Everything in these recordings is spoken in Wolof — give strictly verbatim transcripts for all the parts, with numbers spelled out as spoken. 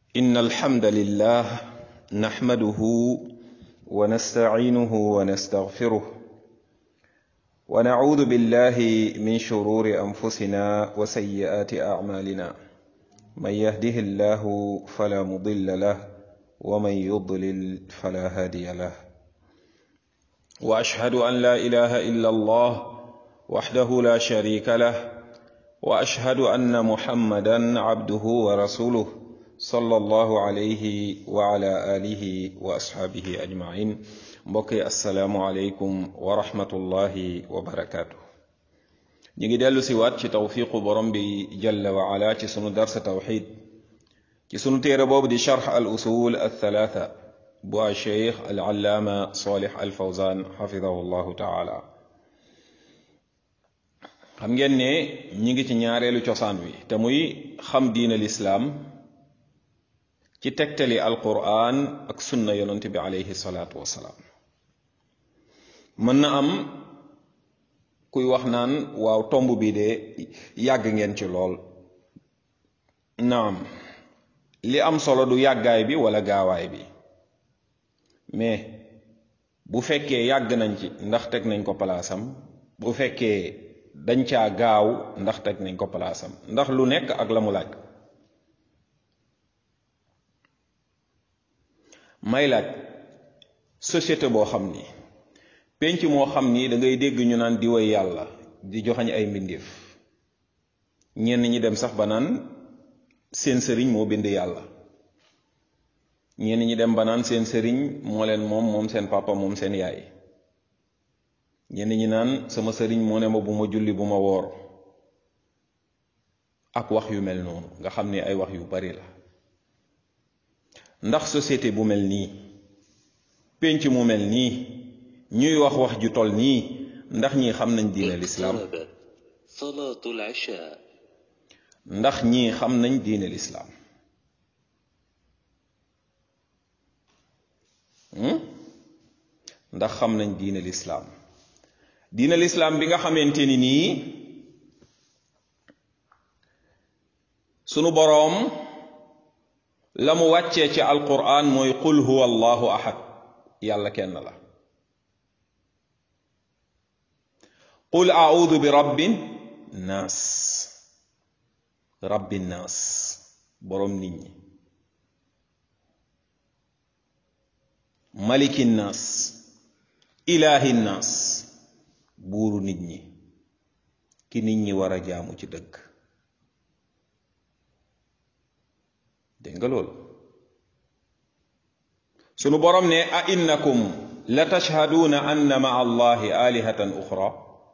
إن الحمد لله نحمده ونستعينه ونستغفره ونعوذ بالله من شرور أنفسنا وسيئات أعمالنا من يهده الله فلا مضل له ومن يضلل فلا هادي له وأشهد أن لا إله إلا الله وحده لا شريك له وأشهد أن محمدا عبده ورسوله صلى الله عليه وعلى آله وأصحابه أجمعين mbokki assalaamu aleykum wa rahmatullahi wa barakaatu. ñu ngi dellu si waat ci tawfiqu borom bi jalla wa ala ci sunu darsa tawxid ci sunu téere boobu di charx al usul al thalaatha bu a cheikh al allaama salih al fawzan xafidahu llahu taala. xam ngeen ne ñi ngi ci ñaareelu cosaan wi te muy xam diina lislaam ci tegtali alquran ak sunna yonent bi alayhi salaatu wasalaam. mën na am kuy wax naan waaw tomb bi de yàgg ngeen ci lool. naam li am solo du yàggaay bi wala gaawaay bi, mais bu fekkee yàgg nañ ci ndax teg nañ ko palaasam, bu fekkee dañ caa gaaw ndax teg nañ ko palaasam, ndax lu nekk ak la mu laaj. may laaj société boo xam ni penc moo xam ni da ngay dégg ñu naan di way yàlla di joxañ ay mbindeef, ñenn ñi dem sax ba naan seen sëriñ moo bind yàlla, ñenn ñi dem ba naan seen sëriñ moo leen moom moom seen papa moom seen yaay, ñenn ñi naan sama sëriñ moo ne ma bu ma julli bu ma woor, ak wax yu mel noonu nga xam ni ay wax yu bari la. ndax société bu mel nii, penc mu mel nii, ñuy wax wax ju tol nii, ndax ñii xam nañ diine lislaam salaatul isha ndax ñii xam nañ diine lislaam ndax xam nañ diine lislaam diine lislaam bi nga xamante ni nii sunu boroom la mu wàccee ci alquran mooy qul huwa allahu ahad, yàlla kenn la. qul audu bi rabbin naas, rabbin naas, boroom nit ñi. malikin naas, ilaahin naas, buuru nit ñi, ki nit ñi war a jaamu ci dëgg. dégg nga loolu sunu borom ne a innakum la tashhaduuna anna maa allahi alihatan uxra,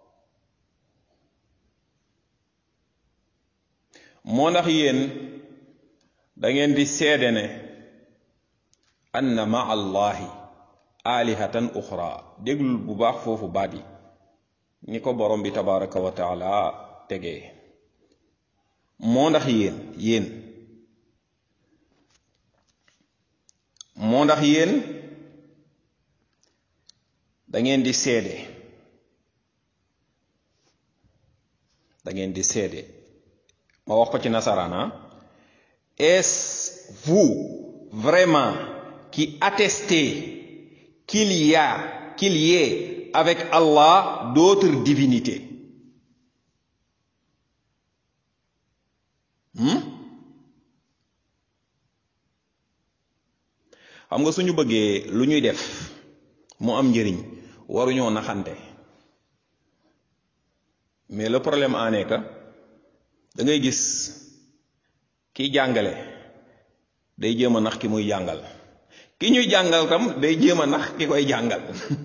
moo ndax yéen da ngeen di seede ne anna maa allahi alihatan uxra. déglul bu baax foofu baat yi ni ko borom bi tabaraka wa taala tegee. moo ndax yéen yéen moo ndax yéen da ngeen di seede da ngeen di seede ma wax ko ci nasaraan. Est-ce vous vraiment qui attestez qu'il y a qu'il y ait avec Allah d'autres divinités? hmm? xam nga suñu bëggee lu ñuy def mu am njëriñ waruñoo naxante, mais le problème en est que da ngay gis kiy jàngale day jéem a nax ki muy jàngal, ki ñuy jàngal tam day jéem a nax ki koy jàngal.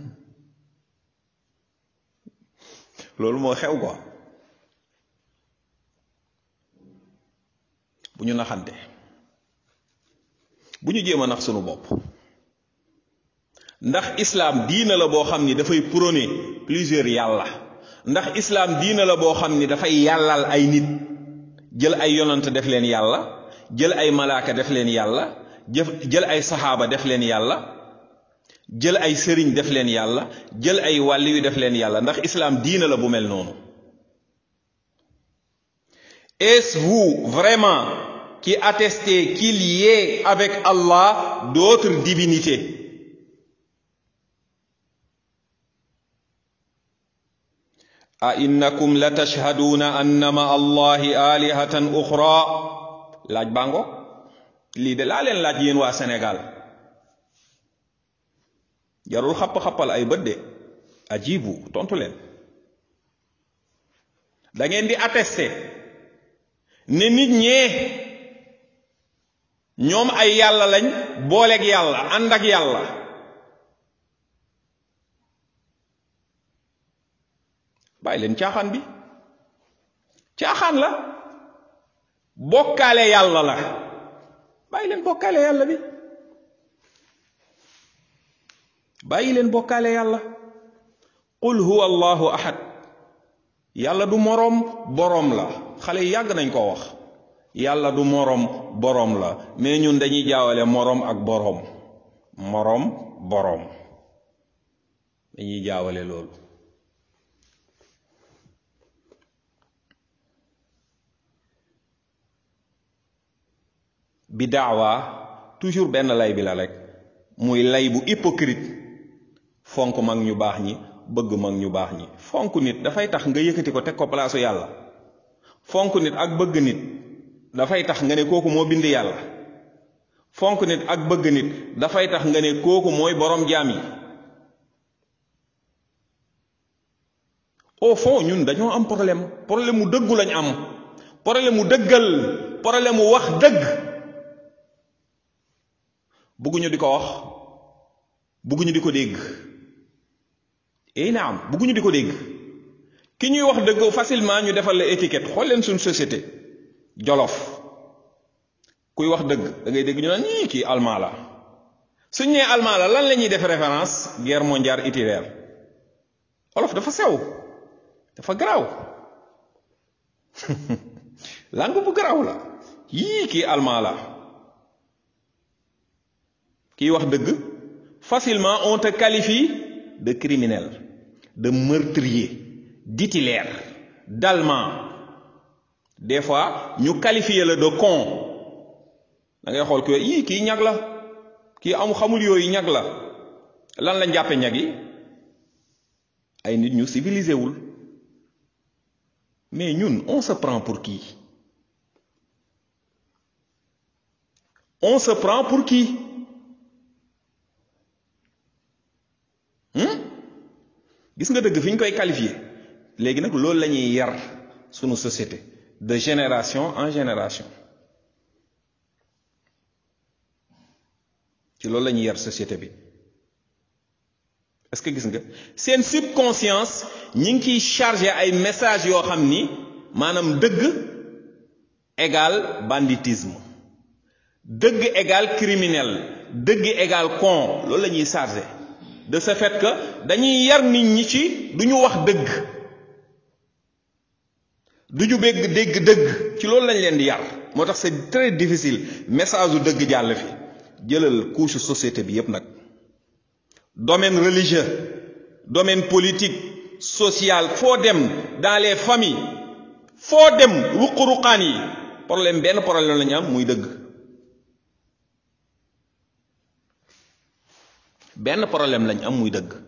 loolu moo xew quoi. bu ñu naxante, bu ñu jéem a nax sunu bopp, ndax islam diina la boo xam ni dafay prôner plusieurs yàlla, ndax islam diina la boo xam ni dafay yàllal ay nit, jël ay yonant def leen yàlla, jël ay malaaka def leen yàlla, jël ay saxaaba def leen yàlla, jël ay sëriñ def leen yàlla, jël ay wàlli yu def leen yàlla. ndax islam diina la bu mel noonu. Est-ce vous vraiment qui attestait qu'il y ait avec Allah d'autres divinités. A innakum la tashhaduna anna ma Allahi alihatan ukhra. Laaj bango lii de laa leen laaj yéen waa Sénégal jarul xapp-xappal ay bët de ajibu tontu leen. da ngeen di attester ne nit ñee ñoom ay yàlla lañ booleeg yàlla ànd ak yàlla. bàyyi leen caaxaan bi caaxaan la bokkaale yàlla la bàyyi leen bokkaale yàlla bi bàyyi leen bokkaale yàlla. qul huwa allahu ahad yàlla du moroom boroom la. xale yi yàgg nañ ko wax yàlla du moroom boroom la mais ñun dañuy jaawale moroom ak boroom moroom boroom dañuy jaawale loolu. bi daawa toujours benn lay bi la rek muy lay bu hypocrite fonk mag ñu baax ñi bëgg mag ñu baax ñi. fonk nit dafay tax nga yëkkati ko teg ko palaasu yàlla. fonk nit ak bëgg nit dafay tax nga ne kooku moo bind yàlla. fonk nit ak bëgg nit dafay tax nga ne kooku mooy borom jaam yi. au fond ñun dañoo am problème problème mu dëggu lañ am problème mu dëggal problème mu wax dëgg. bëgguñu di ko wax bëgguñu di ko dégg. eh naam bëgguñu di ko dégg. ki ñuy wax dëgg facilement ñu defal la étiquette. xool leen suñ société jolof kuy wax dëgg da ngay dégg ñu naan ñii kii allemand la. suñ nee allemand la lan la ñuy def référence guerre mondiale Hitler. olof dafa sew dafa garaaw langue bu garaaw la. yii kii allemand la. kiy wax dëgg facilement on te qualifie de criminel, de meurtrier, d'Hitler, d'allemand. Des fois ñu qualifier le de con. da ngay xool ko yii kii ñag la kii am xamul yooyu ñag la. lan lañ jàppe ñag yi ay nit ñu civilisé wul. mais ñun on se prend pour qui? On se prend pour qui? gis nga dëgg fi ñu koy qualifier léegi nag loolu la ñuy yar sunu société de génération en génération ci loolu la ñuy yar société bi. est-ce que gis nga seen subconscience ñi ngi ciy chargé ay messages yoo xam ni maanaam dëgg égal banditisme, dëgg égal criminel, dëgg égal con. loolu la ñuy chargé. de ce fait que dañuy yar nit ñi ci duñu wax dëgg, duñu bégg dégg dëgg, ci loolu lañ leen di yar. moo tax c'est très difficile message u dëgg jàll fi. jëlal couche société bi yépp nag, domaine religieux, domaine politique, social, foo dem dans les familles, foo dem ruq-ruqaan yi problème benn problème lañu am muy dëgg. benn problème lañ am muy dëgg.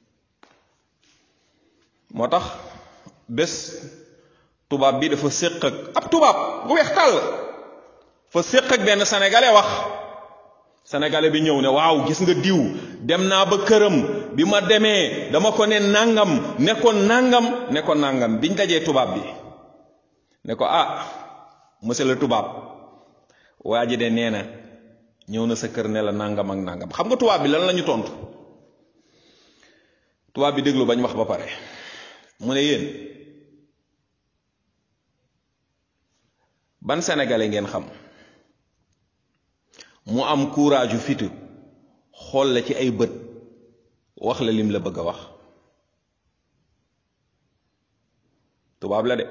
moo tax bés tubaab bi dafa séq ak ab tubaab bu weex tàll fa séq ak benn sénégalais wax. sénégalais bi ñëw ne waaw gis nga diw dem naa ba këram bi ma demee dama ko ne nangam ne ko nangam ne ko nangam. biñ dajee tubaab bi ne ko ah monsieur le tubaab waa ji de nee na ñëw na sa kër ne la nangam ak nangam. xam nga tubaab bi lan la ñu tontu? tubaab bi déglu bañ wax ba pare mu ne yéen ban sénégalais ngeen xam mu am courage yu fitu xool la ci ay bët wax la lim la bëgg a wax? tubaab la de.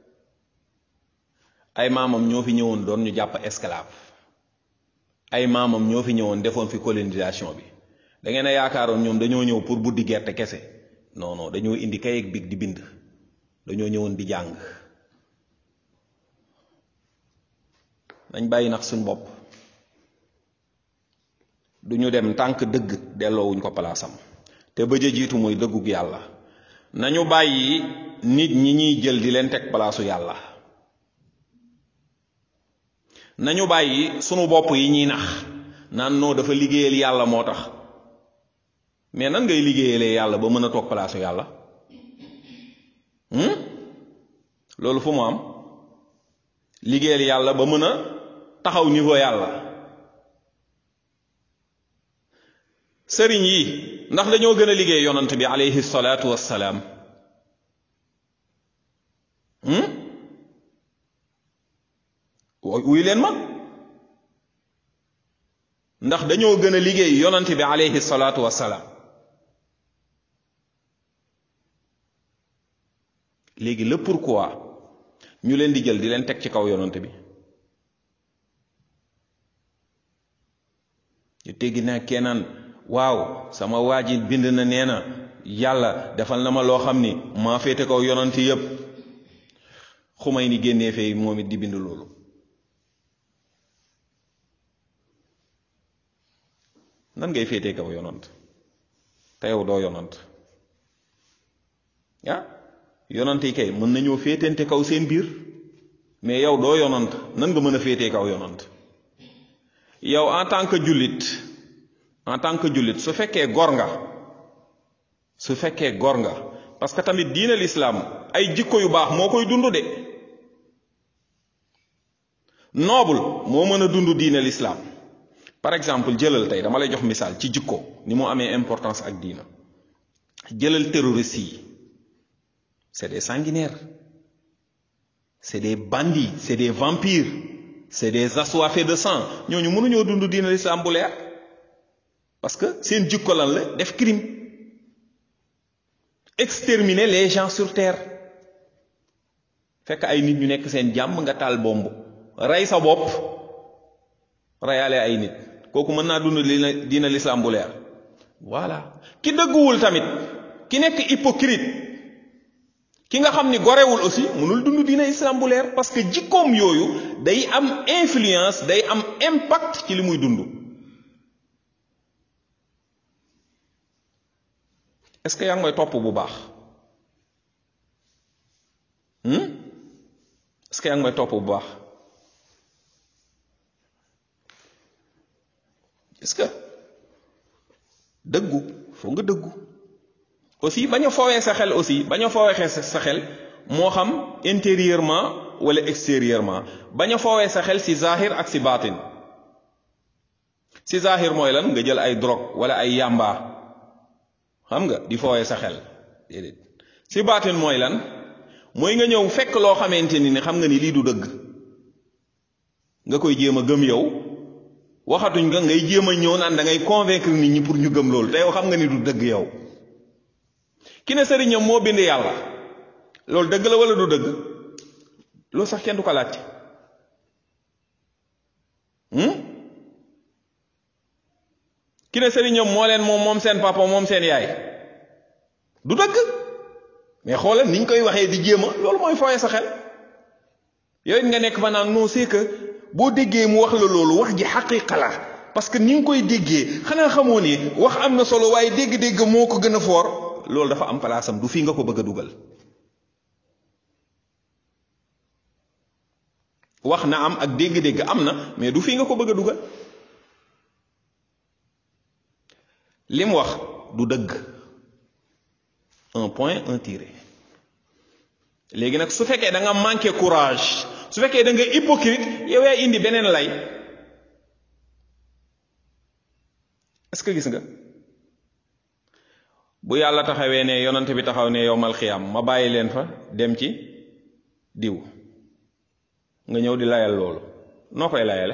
ay maamam ñoo fi ñëwoon doon ñu jàpp esclave, ay maamam ñoo fi ñëwoon defoon fi colonisation bi. da ngeen a yaakaaroon ñoom dañoo ñëw pour buddi gerte kese? non non, dañoo indi kay ak big di bind, dañoo ñëwoon di jàng. nañ bàyyi nax suñ bopp. du ñu dem tànk dëgg delloowuñ ko palaasam te bëj a jiitu muy dëggug yàlla. nañu bàyyi nit ñi ñuy jël di leen teg palaasu yàlla. nañu bàyyi sunu bopp yi ñuy nax naan noo dafa liggéeyal yàlla moo tax mais nan ngay liggéeyalee yàlla ba mën a toog palaasu yàlla loolu fu mu am liggéeyal yàlla ba mën a taxaw niveau yàlla. sëriñ yi ndax dañoo gën a liggéey yonant bi alayhi salaatu wassalaam wuy leen ma ndax dañoo gën a liggéey yonant bi alayhi salaatu wassalaam léegi le pourquoi ñu leen di jël di leen teg ci kaw yonant bi ñu teggi naa kenaan waaw sama waa ji bind na nee na yàlla defal na ma loo xam ni maa féete kaw yonant yépp xumay ni génnee fee moom it di bind loolu nan ngay féetee kaw yonant te yow doo yonant ah yonant yi kay mën nañoo féetente kaw seen biir mais yow doo yonant nan nga mën a féetee kaw yonant yow en tant que jullit en tant que jullit su fekkee gor nga su fekkee gor nga parce que tamit diine l'islam ay jikko yu baax moo koy dund de noble moo mën a dund diine l'islam. par exemple jëlal tey dama lay jox misaal ci jikko ni mu amee importance ak diina jëlal terroristes yi c'est des sanguinaires c'est des bandits c'est des vampires c'est des assoiffés de sang ñooñu mënuñoo dund diine l'islam bu leer parce que seen jikko lan la def crime exterminer les gens sur terre fekk ay nit ñu nekk seen jàmm nga taal bomb rey sa bopp reyaale ay nit kooku mën naa dund diina l'islam bu leer. voilà ki dëgguwul tamit ki nekk hypocrite ki nga xam ni gorewul aussi mënul dund diina islam bu leer parce que jikkoom yooyu day am influence day am impact ci li muy dund. est-ce que yaa ngi may topp bu baax est-ce que yaa ngi may topp bu baax est-ce que dëggu foo nga dëggu aussi bañ a foowee sa xel aussi bañ a foowee sa xel moo xam intérieurement wala extérieurement bañ a foowee sa xel ci zahir ak ci baatin ci zahir mooy lan nga jël ay drogue wala ay yamba xam nga di foowee sa xel déedéet ci baatin mooy lan mooy nga ñëw fekk loo xamante ni ni xam nga ni lii du dëgg nga koy jéem a gëm yow waxatuñ nga ngay jéem a ñëw naan da ngay convaincre nit ñi pour ñu gëm loolu te yow xam nga ni du dëgg yow ki ne sëriñam moo bind yàlla loolu dëgg la wala du dëgg loolu sax kenn du ko laajte ki ne sëriñam moo leen moom moom seen papa moom seen yaay du dëgg mais xoolal niñ koy waxee di jéem a loolu mooy fooye sa xel yooyu nga nekk fa naan non c'est que boo déggee mu wax la loolu wax ji xaqiqa la parce que ni nga koy déggee xanaa xamoo ni wax am na solo waaye dégg-dégg moo ko gën a foor loolu dafa am palaasam du fii nga ko bëgg a dugal wax na am ak dégg-dégg am na mais du fii nga ko bëgg a dugal lim wax du dëgg un point un tiré léegi nag su fekkee da nga manqué courage su fekkee da nga hypocrite yow yaa indi beneen lay est-ce que gis nga bu yàlla taxawee ne yonante bi taxaw ne yowmal xiyaam ma bàyyi leen fa dem ci diw nga ñëw di layal loolu noo koy layale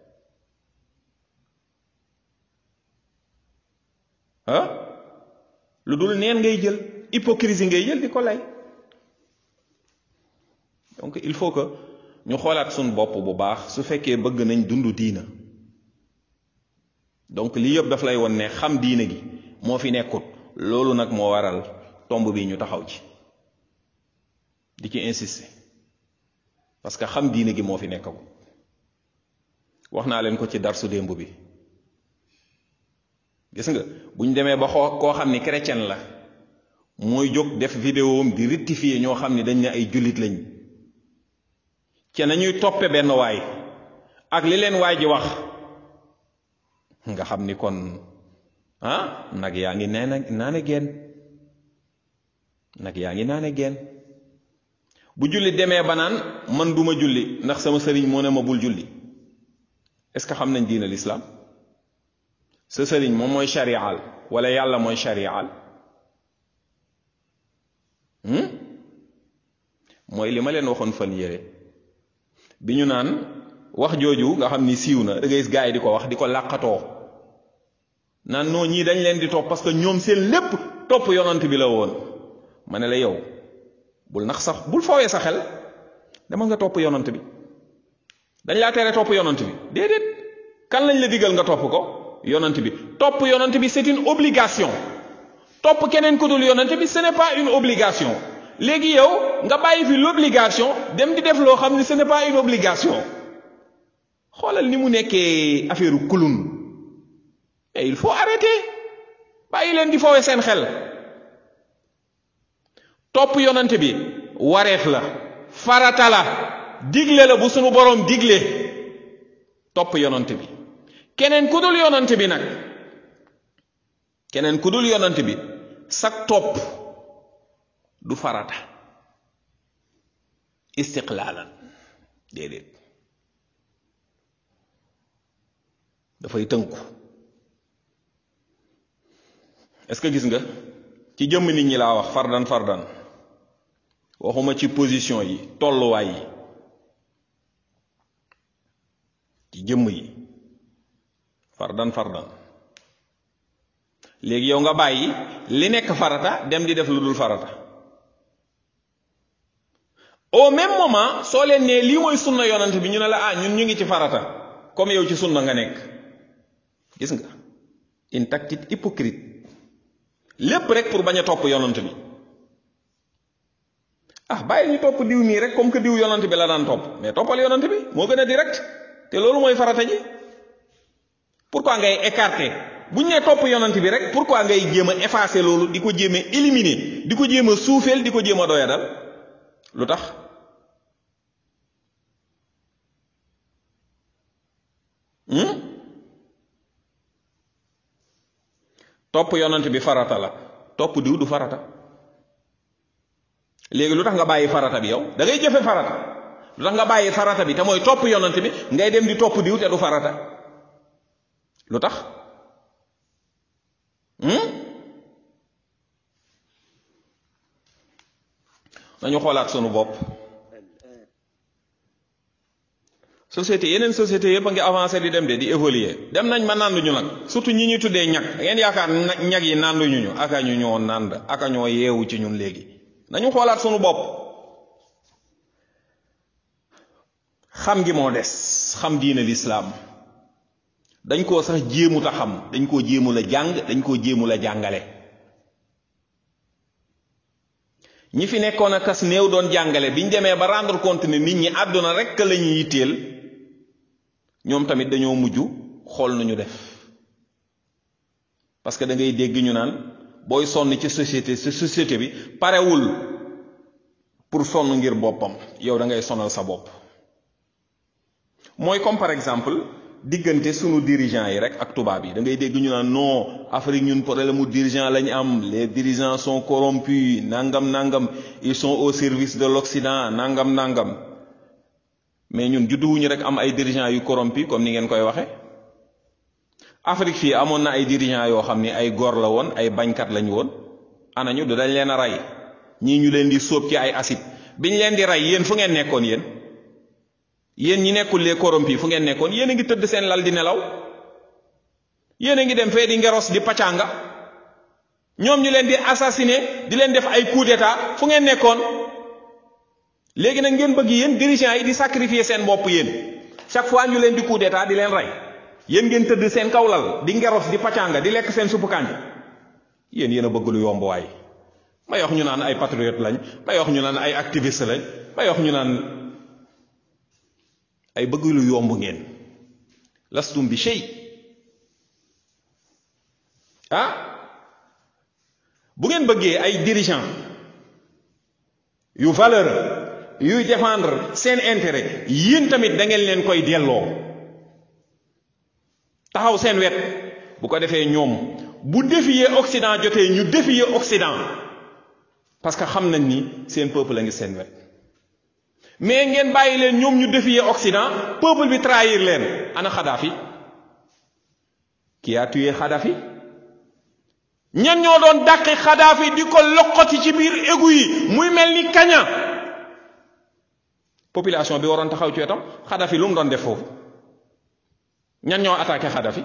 ah lu dul neen ngay jël hypocrisie ngay jël di ko lay donc il faut que ñu xoolaat suñ bopp bu baax su fekkee bëgg nañ dund diina donc lii yëpp daf lay won ne xam diina gi moo fi nekkut loolu nag moo waral tomb bi ñu taxaw ci di ci insister parce que xam diina gi moo fi nekkagul wax naa leen ko ci darsu démb bi gis nga buñ demee ba xoo koo xam ni chrétien la mooy jóg def vidéo am di rectifier ñoo xam ni dañ ne ay jullit lañ ca nañuy toppe benn waay ak li leen waay ji wax nga xam ni kon ah nag yaa ngi nee na naane geen nag yaa ngi naane geen bu julli demee ba naan man duma julli ndax sama sëriñ moo ne ma bul julli est-ce que xam nañ diina l'islam sa sëriñ moom mooy shari'al wala yàlla mooy shari'al mooy li ma leen waxoon fan yére bi ñu naan wax jooju nga xam ni siiw na da ngay gis gaa yi di ko wax di ko làqatoo naan noo ñii dañ leen di topp parce que ñoom seen lépp topp yonant bi la woon ma ne la yow bul nax sax bul fowee sa xel dama nga topp yonant bi dañ laa tere topp yonant bi déedéet kan lañ la digal nga topp ko yonant bi topp yonant bi c'est une obligation topp keneen ku dul yonant bi ce n'est pas une obligation léegi yow nga bàyyi fi l'obligation dem di def loo xam ne ce n'est pas une obligation xoolal ni mu nekkee affaire kulun et il faut arrêter bàyyi leen di foowe seen xel topp yonant bi wareef la farata la digle la bu sunu boroom digle topp yonant bi keneen ku dul yonant bi nag keneen ku dul yonant bi sak topp du farata istiqlaalan déedéet dafay tënku est-ce que gis nga ci jëmm nit ñi laa wax fardan fardan waxuma ci position yi tolluwaay yi ci jëmm yi fardan fardan léegi yow nga bàyyi li nekk farata dem di def lu dul farata au même moment soo leen nee lii mooy sunna yonant bi ñu ne la ah ñun ñu ngi ci farata comme yow ci sunna nga nekk gis nga une tactique hypocrite lépp rek pour bañ a topp yonant bi ah bàyyi ñu topp diw nii rek comme que diw yonant bi la daan topp mais toppal yonant bi moo gën a direct te loolu mooy farata ji pourquoi ngay écarter bu ñu nee topp yonant bi rek pourquoi ngay jéem a effacer loolu di ko jéem a éliminer di ko jéem a suufeel di ko jéem a doyadal lu tax topp yonant bi farata la topp diw du farata léegi lu tax nga bàyyi farata bi yow da ngay jëfe farata lu tax nga bàyyi farata bi te mooy topp yonant bi ngay dem di topp diw te du farata lu tax nañu xoolaat sunu bopp société yeneen société yëpp a ngi avancé di dem de di évoluer dem nañ ma nanduñu nag surtout ñi ñuy tuddee ñag da ngeen yaakaar ñag yi nanduñu ñu aka ñu ñoo nand aka ñoo yeewu ci ñun léegi nañu xoolaat sunu bopp xam gi moo des xam diine l'islam dañ koo sax jéemut a xam dañ koo jéemul a jàng dañ koo jéemul a jàngale ñi fi nekkoon a kas néew doon jàngale biñ demee ba rendre compte ne nit ñi àdduna rekk la ñuy yitteel ñoom tamit dañoo mujj xool nañu def parce que da ngay dégg ñu naan booy sonn ci société ci société bi parewul pour sonn ngir boppam yow da ngay sonal sa bopp mooy comme par exemple diggante sunu dirigeants yi rek ak tubaab yi da ngay dégg ñu naan non Afrique ñun problème mu dirigeant lañu am les dirigeants sont corrompus nangam nangam ils sont au service de l'Occident nangam nangam mais ñun judduwuñu rek am ay dirigeants yu corrompus comme ni ngeen koy waxe Afrique fii amoon na ay dirigeants yoo xam ni ay góor la woon ay bañkat lañu woon anañu du dañ leen a rey ñii ñu leen di sóob ci ay acide biñ leen di rey yéen fu ngeen nekkoon yéen yéen ñi nekkul les corrompus fu ngeen nekkoon yéen a ngi tëdd seen lal di nelaw yéen a ngi dem fee di ngeros di pacanga ñoom ñu leen di assassiner di leen def ay coup d'état fu ngeen nekkoon léegi nag ngeen bëgg yéen dirigeants yi di sacrifier seen bopp yéen chaque fois ñu leen di coup d'état di leen rey yéen ngeen tëdd seen kaw lal di ngeros di pacanga di lekk seen suppu kànja yéen yéen a bëgg lu yomb waay may wax ñu naan ay patriote lañ may wax ñu naan ay activiste lañ may wax ñu naan ay bëgg lu yomb ngeen lastum bi shay ah bu ngeen bëggee ay dirigeant yu valeur yuy défendre seen intérêt yéen tamit da ngeen leen koy delloo taxaw seen wet bu ko defee ñoom bu défier Occident jotee ñu défier Occident parce que xam nañ ni seen peuple a ngi seen wet mais ngeen bàyyi leen ñoom ñu défier Occident peuple bi trahir leen. ana Kadhafi qui a tué Kadhafi ñan ñoo doon dàqi Kadhafi di ko loqoti ci biir égout yi muy mel ni kaña population bi waroon taxaw ci wetam. Kadhafi lu mu doon def foofu ñan ñoo attaqué Kadhafi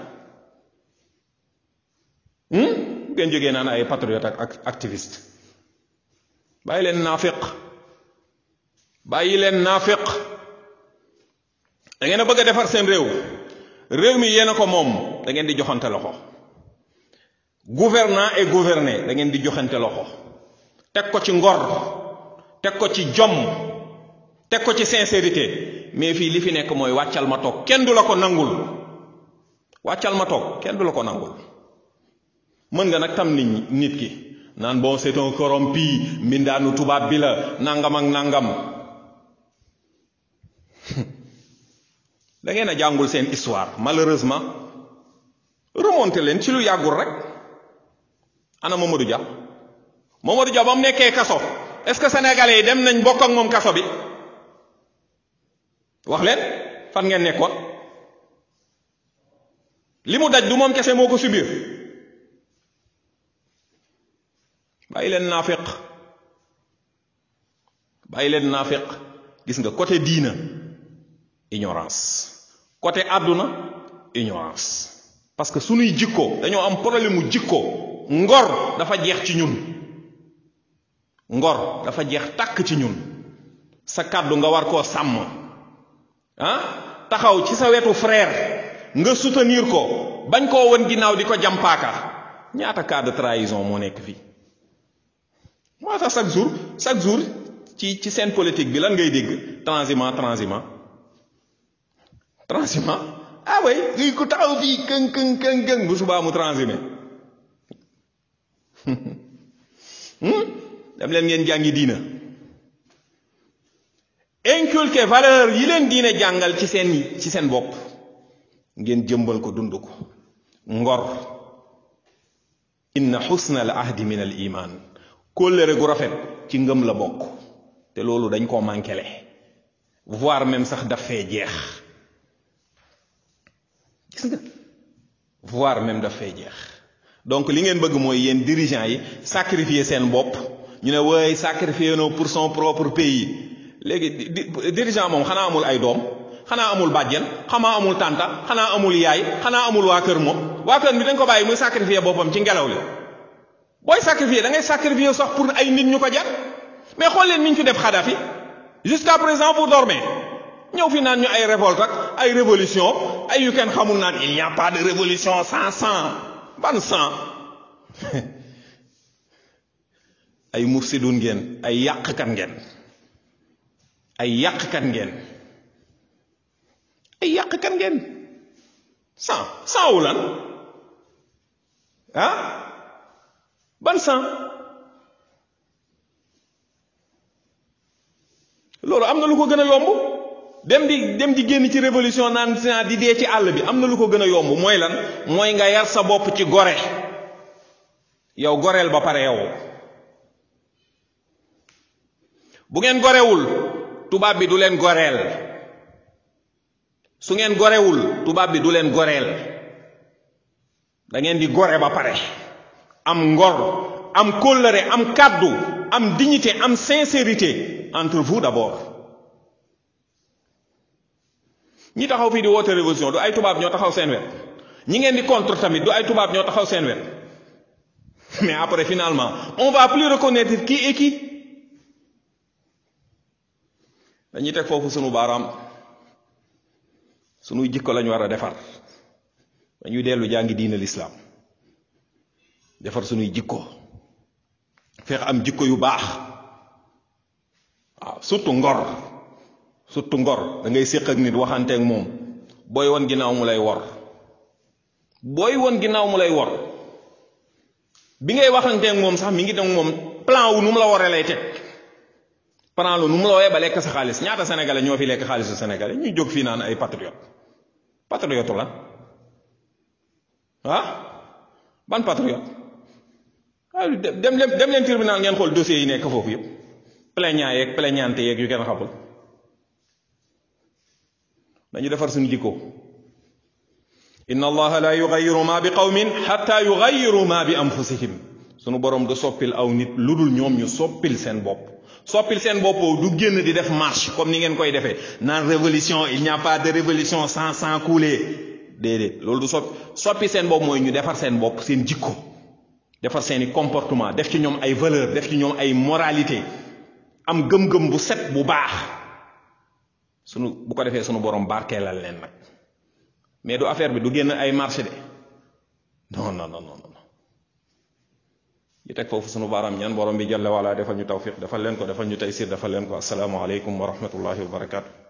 hmm ngeen jógee naan ay patriote ak activiste. bàyyi leen naafiq bàyyi leen naafiq da ngeen a bëgg a defar seen réew réew mi yéen a ko moom da ngeen di joxante loxo gouvernant et gouverné da ngeen di joxante loxo teg ko ci ngor teg ko ci jom teg ko ci sincérité mais fii li fi nekk mooy wàccal ma toog kenn du la ko nangul wàccal ma toog kenn du la ko nangul. mën nga nag tam nit nit ki naan bon c'est un corrompu mbindaanu tubaab bi la nangam ak nangam da ngeen a jàngul seen histoire malheureusement remonté leen ci lu yàggul rek. ana Mamadou Dia Mamadou Dia ba mu nekkee kaso est-ce que sénégalais yi dem nañ bokk ak moom kaso bi wax leen fan ngeen nekkoon li mu daj du moom kese moo ko subir. bàyyi leen naafiq bàyyi leen naafiq gis nga côté diina ignorance côté àdduna ignorance parce que sunuy jikko dañoo am problème mu jikko. ngor dafa jeex ci ñun ngor dafa jeex tàkk ci ñun sa kàddu nga war koo sàmm ah taxaw ci sa wetu frère nga soutenir ko bañ koo won ginnaaw di ko jàmpaaka. ñaata cas de trahison moo nekk fii moo tax chaque jour chaque jour ci ci seen politique bi lan ngay dégg transhumant transhumant transhumant ah way ngi ko taxaw fii këng këng këng këng bu subaa mu transhumé dem leen ngeen jàngi diina inculquer valeur yi leen diina jàngal ci seen ci seen bopp ngeen jëmbal ko dund ko. ngor inna xusna al ahdi min al iman kóllëre gu rafet ci ngëm la bokk te loolu dañ koo mànkele voire même sax daf fee jeex gis nga voire même daf fee jeex. donc li ngeen bëgg mooy yéen dirigeants yi sacrifier seen bopp ñu ne woy sacrifier no pour son propre pays léegi dirigeant moom xanaa amul ay doom xanaa amul bàjjen xanaa amul tànta xanaa amul yaay xanaa amul waa kër moom waa kër bi dañ ko bàyyi muy sacrifier boppam ci ngelaw li booy sacrifier da ngay sacrifier sax pour ay nit ñu ko jar mais xool leen ni ñu fi def Kadhafi jusqu'à présent vous dormez ñëw fi naan ñu ay révolte ak ay révolution ay yu kenn xamul naan il n'y a pas de révolution sans sang ban sang ay mufsidun ngeen ay yàqkat ngeen ay yàqkat ngeen ay yàqkat ngeen sang sang wu lan ah ban sang loolu am na lu ko gën a yomb dem di dem di génn ci révolution naan di dee ci àll bi am na lu ko gën a yomb mooy lan mooy nga yar sa bopp ci gore yow goreel ba pare yow bu ngeen gorewul tubaab bi du leen goreel su ngeen gorewul tubaab bi du leen goreel da ngeen di gore ba pare am ngor am kóllëre am kàddu am dignité am sincérité entre vous d'abord. ñi taxaw fii di woote révolution du ay tubaab ñoo taxaw seen wet ñi ngeen di contre tamit du ay tubaab ñoo taxaw seen wet mais après finalement on va plus reconnaître qui est qui. dañuy teg foofu sunu baaraam sunuy jikko lañu war a defar dañuy dellu jàngi diina l'islam defar sunuy jikko feex am jikko yu baax waaw surtout ngor surtout ngor da ngay séq ak nit waxante ak moom booy won ginnaaw mu lay wor booy won ginnaaw mu lay wor bi ngay waxanteeg moom sax mi ngi dem moom plan wu nu mu la waree lay teg plan lu nu mu la wooyee ba lekk sa xaalis ñaata sénégalais ñoo fi lekk xaalisu sénégalais ñuy jóg fii naan ay patriote patriote la ah ban patriote ah dem leen dem leen tribunal ngeen xool dossiers yi nekk foofu yëpp plaignant yeeg plaignante yeeg yu kenn xamul dañu defar suñu jikko inna allaha la yughayyiru ma bi qawmin hatta yughayyiru ma bi anfusihim sunu borom du soppil aw nit lu dul ñoom ñu soppil seen bopp soppil seen bopp du génn di def marche comme ni ngeen koy defee naan révolution il n'y a pas de révolution sans sang couler déedéet loolu du soppi soppi seen bopp mooy ñu defar seen bopp seen jikko defar seeni comportement def ci ñoom ay valeur def ci ñoom ay moralité am gëm-gëm bu set bu baax sunu bu ko defee sunu borom barkeelal leen nag mais du affaire bi du génn ay marché de non non non non ñu teg foofu sunu baaraam ñaan borom bi jalla wala defal ñu tawfiq defal leen ko defal ñu taysir defal leen ko assalaamu aleykum wa rahmatullahi wa barakatuh